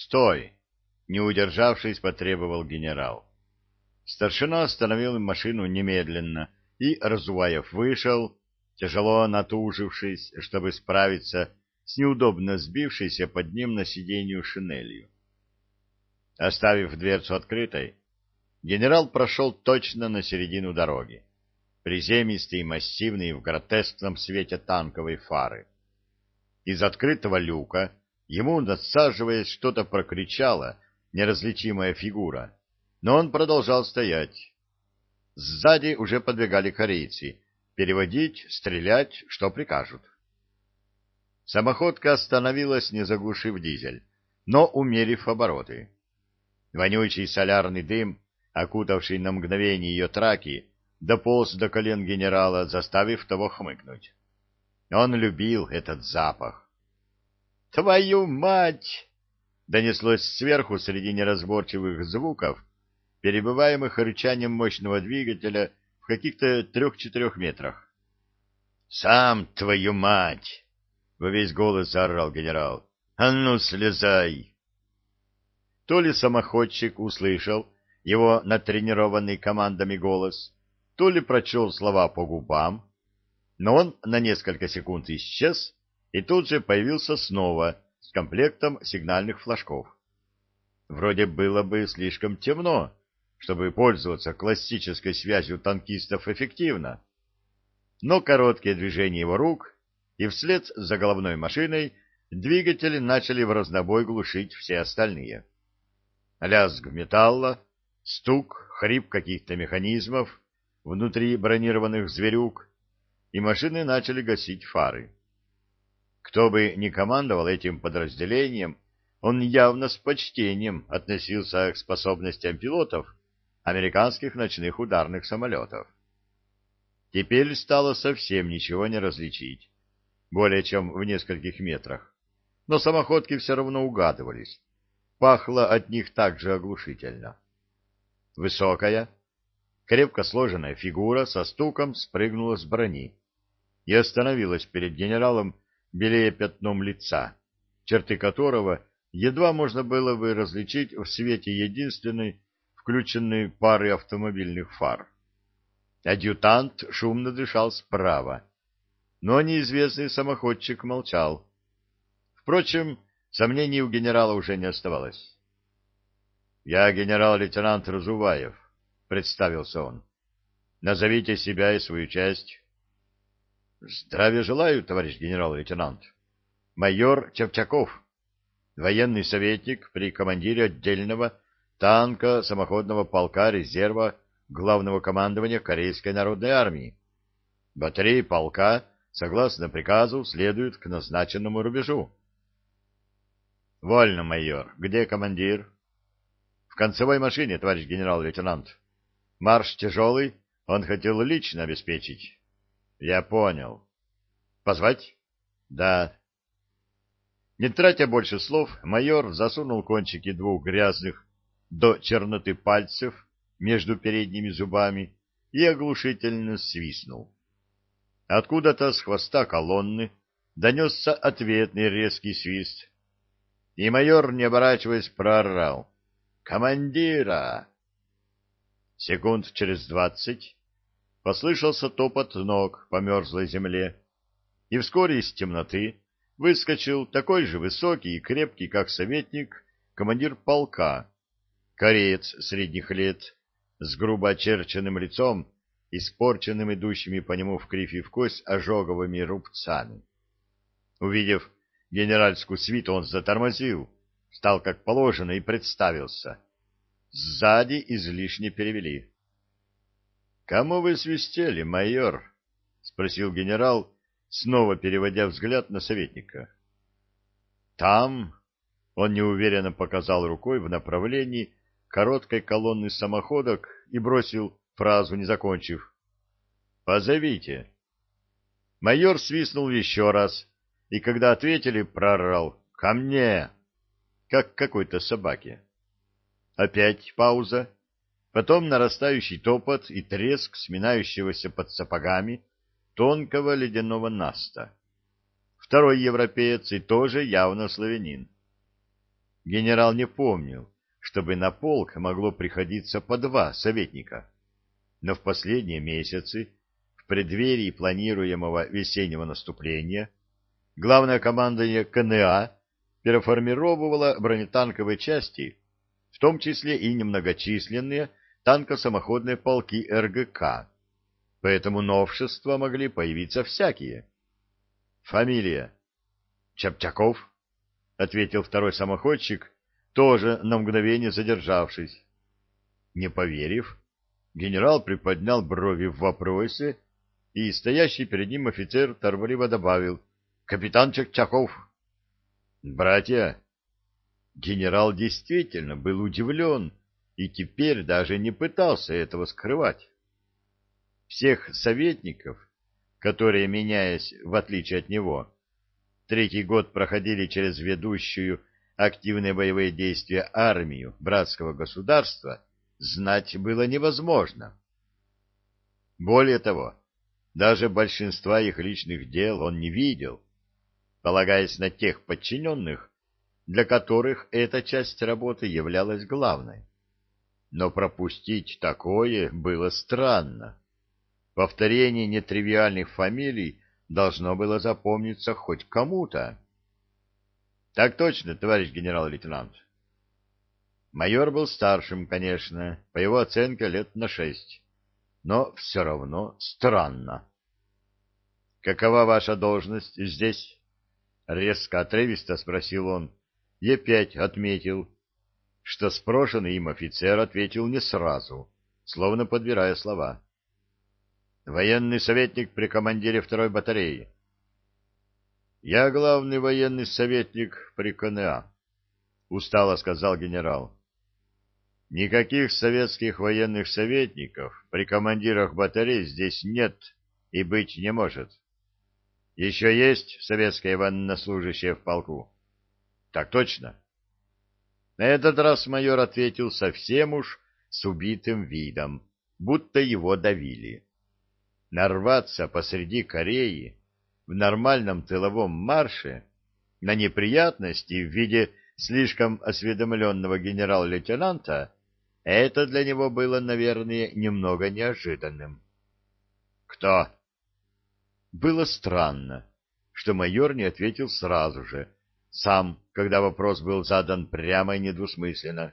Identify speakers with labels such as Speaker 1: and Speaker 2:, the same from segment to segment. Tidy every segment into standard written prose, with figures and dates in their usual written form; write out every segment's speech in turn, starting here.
Speaker 1: «Стой!» — не удержавшись, потребовал генерал. Старшина остановил машину немедленно, и Разуваев вышел, тяжело натужившись, чтобы справиться с неудобно сбившейся под ним на сиденью шинелью. Оставив дверцу открытой, генерал прошел точно на середину дороги, приземистый и массивный в гротескном свете танковой фары. Из открытого люка ему, надсаживаясь, что-то прокричала неразличимая фигура, но он продолжал стоять. Сзади уже подбегали корейцы. Переводить, стрелять, что прикажут. Самоходка остановилась, не заглушив дизель, но умерив обороты. Вонючий солярный дым, окутавший на мгновение ее траки, дополз до колен генерала, заставив того хмыкнуть. Он любил этот запах. «Твою мать!» — донеслось сверху среди неразборчивых звуков, перебиваемых рычанием мощного двигателя в каких-то 3-4 метрах. «Сам, твою мать!» — во весь голос орал генерал. «А ну, слезай!» То ли самоходчик услышал его натренированный командами голос, то ли прочел слова по губам, но он на несколько секунд исчез и тут же появился снова с комплектом сигнальных флажков. Вроде было бы слишком темно, чтобы пользоваться классической связью танкистов эффективно, но короткие движения его рук, и вслед за головной машиной двигатели начали в разнобой глушить все остальные. Лязг металла, стук, хрип каких-то механизмов внутри бронированных зверюк, и машины начали гасить фары. Кто бы ни командовал этим подразделением, он явно с почтением относился к способностям пилотов американских ночных ударных самолетов. Теперь стало совсем ничего не различить, более чем в нескольких метрах, но самоходки все равно угадывались. Пахло от них так же оглушительно. Высокая, крепко сложенная фигура со стуком спрыгнула с брони и остановилась перед генералом, белее пятном лица, черты которого едва можно было бы различить в свете единственной включенной пары автомобильных фар. Адъютант шумно дышал справа, но неизвестный самоходчик молчал. Впрочем, сомнений у генерала уже не оставалось. — Я генерал-лейтенант Разуваев, — представился он. — Назовите себя и свою часть. — Здравия желаю, товарищ генерал-лейтенант. Майор Чевчаков, военный советник при командире отдельного танко-самоходного полка резерва Главного командования Корейской народной армии. Батареи полка, согласно приказу, следуют к назначенному рубежу. — Вольно, майор. Где командир? — В концевой машине, товарищ генерал-лейтенант. Марш тяжелый, он хотел лично обеспечить. — Я понял. — Позвать? — Да. Не тратя больше слов, майор засунул кончики двух грязных до черноты пальцев между передними зубами и оглушительно свистнул. Откуда-то с хвоста колонны донесся ответный резкий свист, и майор, не оборачиваясь, проорал: «Командира!» Секунд через 20 послышался топот ног по мерзлой земле, и вскоре из темноты выскочил такой же высокий и крепкий, как советник, командир полка, кореец средних лет, с грубо очерченным лицом, испорченным идущими по нему в кривь и в кость ожоговыми рубцами. Увидев генеральскую свиту, он затормозил, встал как положено и представился. Сзади излишне перевели. — Кому вы свистели, майор? — спросил генерал, снова переводя взгляд на советника. — Там... — он неуверенно показал рукой в направлении короткой колонны самоходок и бросил, фразу не закончив: «Позовите». Майор свистнул еще раз, и когда ответили, проорал: «Ко мне!» как какой-то собаке. Опять пауза, потом нарастающий топот и треск сминающегося под сапогами тонкого ледяного наста. Второй европеец и тоже явно славянин. Генерал не помнил, чтобы на полк могло приходиться по два советника. Но в последние месяцы, в преддверии планируемого весеннего наступления, главное командование КНА переформировывало бронетанковые части, в том числе и немногочисленные танкосамоходные полки РГК, поэтому новшества могли появиться всякие. Фамилия? Чепчаков, — ответил второй самоходчик, тоже на мгновение задержавшись. Не поверив, генерал приподнял брови в вопросе, и стоящий перед ним офицер торопливо добавил: «Капитан Чепчаков». «Братья!» Генерал действительно был удивлен и теперь даже не пытался этого скрывать. Всех советников, которые, меняясь в отличие от него, третий год проходили через ведущую активные боевые действия армию братского государства, знать было невозможно. Более того, даже большинства их личных дел он не видел, полагаясь на тех подчиненных, для которых эта часть работы являлась главной. Но пропустить такое было странно. Повторение нетривиальных фамилий должно было запомниться хоть кому-то. — Так точно, товарищ генерал-лейтенант. Майор был старшим, конечно, по его оценке лет на 6, но все равно странно. — Какова ваша должность здесь? — резко отрывисто спросил он, и опять отметил, что спрошенный им офицер ответил не сразу, словно подбирая слова. — Военный советник при командире второй батареи. — Я главный военный советник при КНА, — устало сказал генерал. — Никаких советских военных советников при командирах батарей здесь нет и быть не может. Еще есть советские военнослужащие в полку? — Так точно. На этот раз майор ответил совсем уж с убитым видом, будто его давили. Нарваться посреди Кореи в нормальном тыловом марше на неприятности в виде слишком осведомленного генерал-лейтенанта — это для него было, наверное, немного неожиданным. «Кто?» Было странно, что майор не ответил сразу же, сам, когда вопрос был задан прямо и недвусмысленно.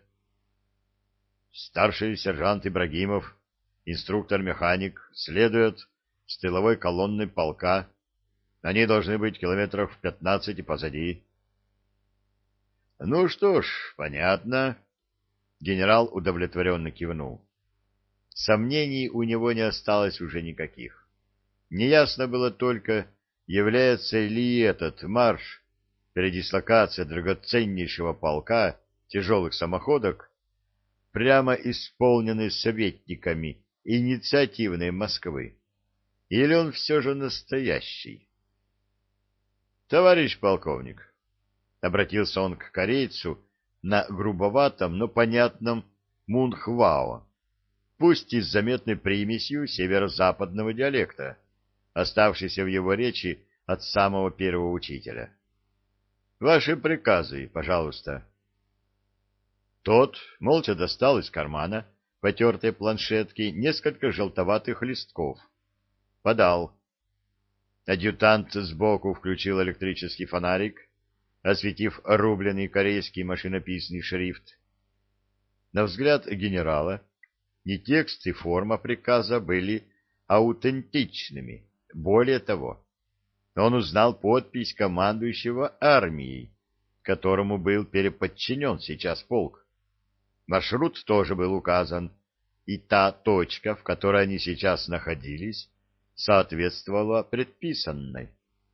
Speaker 1: «Старший сержант Ибрагимов, инструктор-механик, следует с тыловой колонной полка. Они должны быть километров в 15 позади». «Ну что ж, понятно». Генерал удовлетворенно кивнул. Сомнений у него не осталось уже никаких. Неясно было только, является ли этот марш, передислокация драгоценнейшего полка тяжелых самоходок, прямо исполненный советниками инициативной Москвы, или он все же настоящий. «Товарищ полковник», — обратился он к корейцу на грубоватом, но понятном мунхвао, пусть и с заметной примесью северо-западного диалекта, оставшейся в его речи от самого первого учителя. «Ваши приказы, пожалуйста». Тот молча достал из кармана потертой планшетки несколько желтоватых листков. Подал. Адъютант сбоку включил электрический фонарик, осветив рубленый корейский машинописный шрифт. На взгляд генерала и текст, и форма приказа были аутентичными. Более того, он узнал подпись командующего армией, которому был переподчинен сейчас полк. Маршрут тоже был указан, и та точка, в которой они сейчас находились, соответствовала предписанной.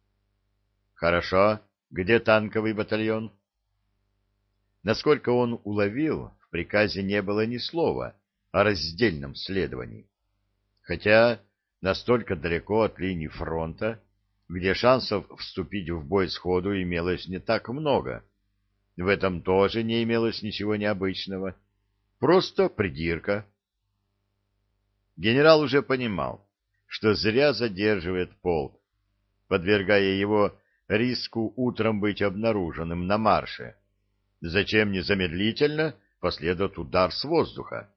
Speaker 1: Хорошо, где танковый батальон? Насколько он уловил, в приказе не было ни слова о раздельном следовании. Хотя настолько далеко от линии фронта, где шансов вступить в бой сходу имелось не так много. В этом тоже не имелось ничего необычного. Просто придирка. Генерал уже понимал, что зря задерживает полк, подвергая его риску утром быть обнаруженным на марше. зачем незамедлительно последует удар с воздуха?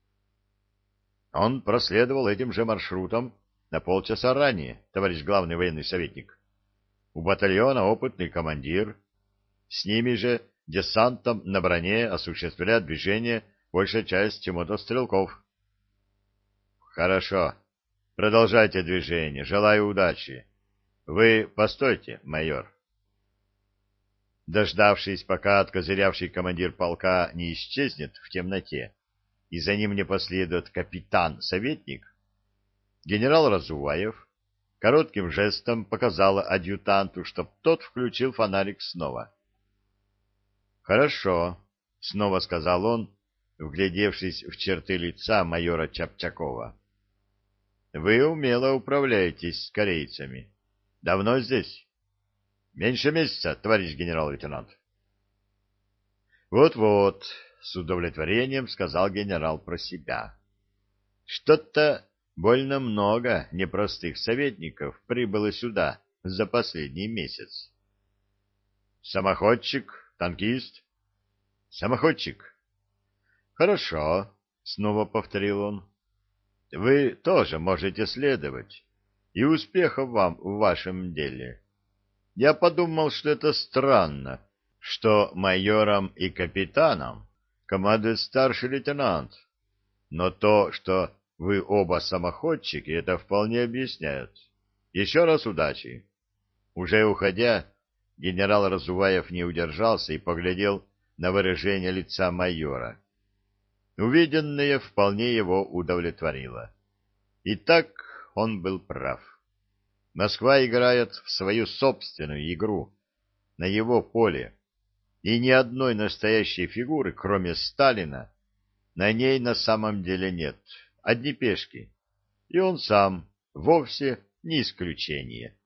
Speaker 1: Он проследовал этим же маршрутом на полчаса ранее, товарищ главный военный советник. У батальона опытный командир, с ними же десантом на броне осуществляет движение большая часть мотострелков. Хорошо. Продолжайте движение. Желаю удачи. Вы постойте, майор. Дождавшись, пока откозырявший командир полка не исчезнет в темноте, и за ним не последует капитан-советник, генерал Разуваев коротким жестом показал адъютанту, чтоб тот включил фонарик снова. «Хорошо», — снова сказал он, вглядевшись в черты лица майора Чапчакова. «Вы умело управляетесь с корейцами. Давно здесь?» «Меньше месяца, товарищ генерал-лейтенант». «Вот-вот», — с удовлетворением сказал генерал про себя. «Что-то больно много непростых советников прибыло сюда за последний месяц». «Самоходчик, танкист?» «Самоходчик». «Хорошо», — снова повторил он. «Вы тоже можете следовать, и успехов вам в вашем деле. Я подумал, что это странно, что майором и капитаном командует старший лейтенант, но то, что вы оба самоходчики, это вполне объясняет. Еще раз удачи». Уже уходя, генерал Разуваев не удержался и поглядел на выражение лица майора. Увиденное вполне его удовлетворило. И так он был прав. Москва играет в свою собственную игру на его поле, и ни одной настоящей фигуры, кроме Сталина, на ней на самом деле нет, одни пешки, и он сам вовсе не исключение.